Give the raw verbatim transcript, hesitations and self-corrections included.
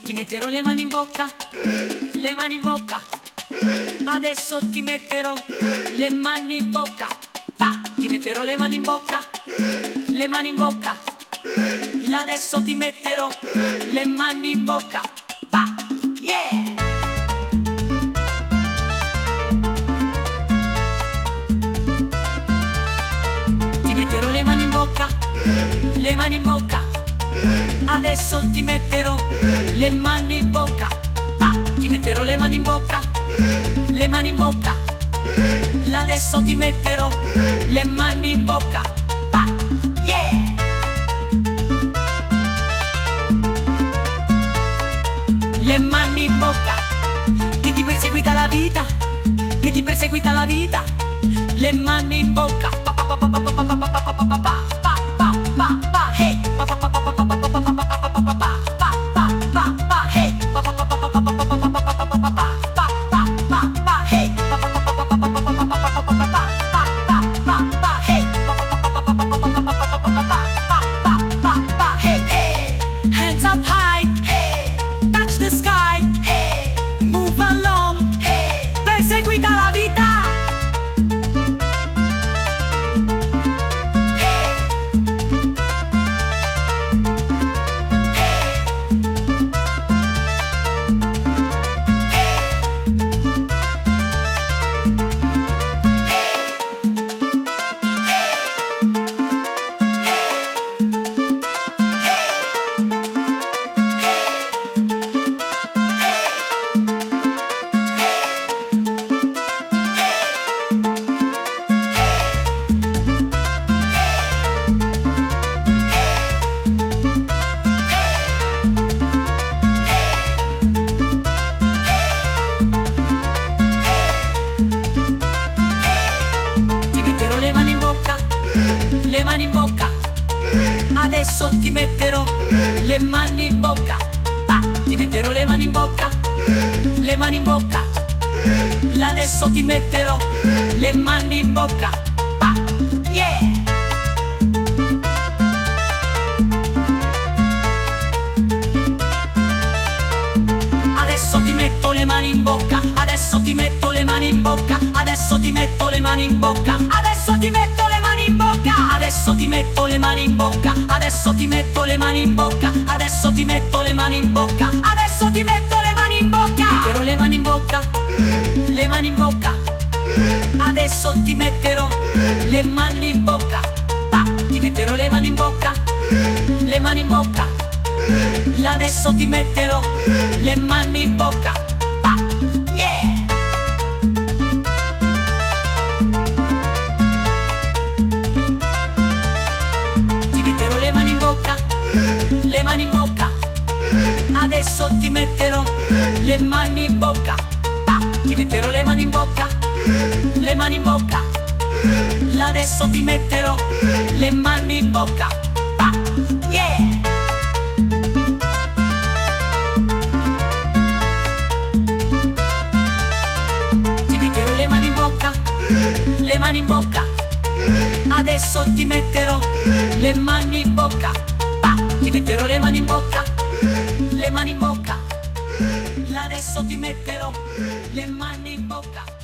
Ti metterò le mani in bocca, le mani in bocca. Adesso ti metterò le mani in bocca. Pa! Ti metterò le mani in bocca, le mani in bocca. Adesso ti metterò le mani in bocca. Pa! Yeah! Ti metterò le mani in bocca, le mani in bocca. Adesso ti metterò le mani in bocca. Pa! Ti metterò le mani in bocca, le mani in bocca. Adesso ti metterò le mani in bocca. Pa! Yeah! Le mani in bocca. Che ti perseguita la vita, che ti perseguita la vita. Le mani in bocca. Pa pa pa pa pa pa pa pa pa pa pa pa pa pa pa pa hey. Pa pa pa pa pa pa pa pa pa pa pa pa pa pa pa pa pa hey. Pa pa pa pa pa pa pa pa pa pa pa pa pa pa pa pa hey. Pa pa pa pa pa pa pa pa pa pa pa pa pa pa pa hey. Pa pa pa pa pa pa pa pa pa pa pa hey. Hands up high, touch the sky, move along, perseguita la vita. Le mani in bocca, adesso ti metterò le mani in bocca. Ah, ti metterò le mani in bocca, le mani in bocca. Adesso ti metterò le mani in bocca. Ah, yeah! Adesso ti metto le mani in bocca, adesso ti metto le mani in bocca, adesso ti metto le mani in bocca, adesso ti metto le mani in bocca, adesso ti metto le mani in bocca, adesso ti metto le mani in bocca, adesso ti metto le mani in bocca, adesso ti metto le mani in bocca. Ti metterò le mani in bocca, le mani in bocca, adesso ti metterò le mani in bocca. Ah, ti metterò le mani in bocca, le mani in bocca. Adesso ti metterò le mani in bocca. Ah, yeah! Ti metterò le mani in bocca, le mani in bocca. Adesso ti metterò le mani in bocca. Ah, ti metterò le mani in bocca, le mani in bocca. Adesso ti metterò le mani in bocca. Ah, yeah! Le mani in bocca, adesso ti metterò le mani in bocca. Ah, ti metterò le mani in bocca, le mani in bocca. Adesso ti metterò le mani in bocca.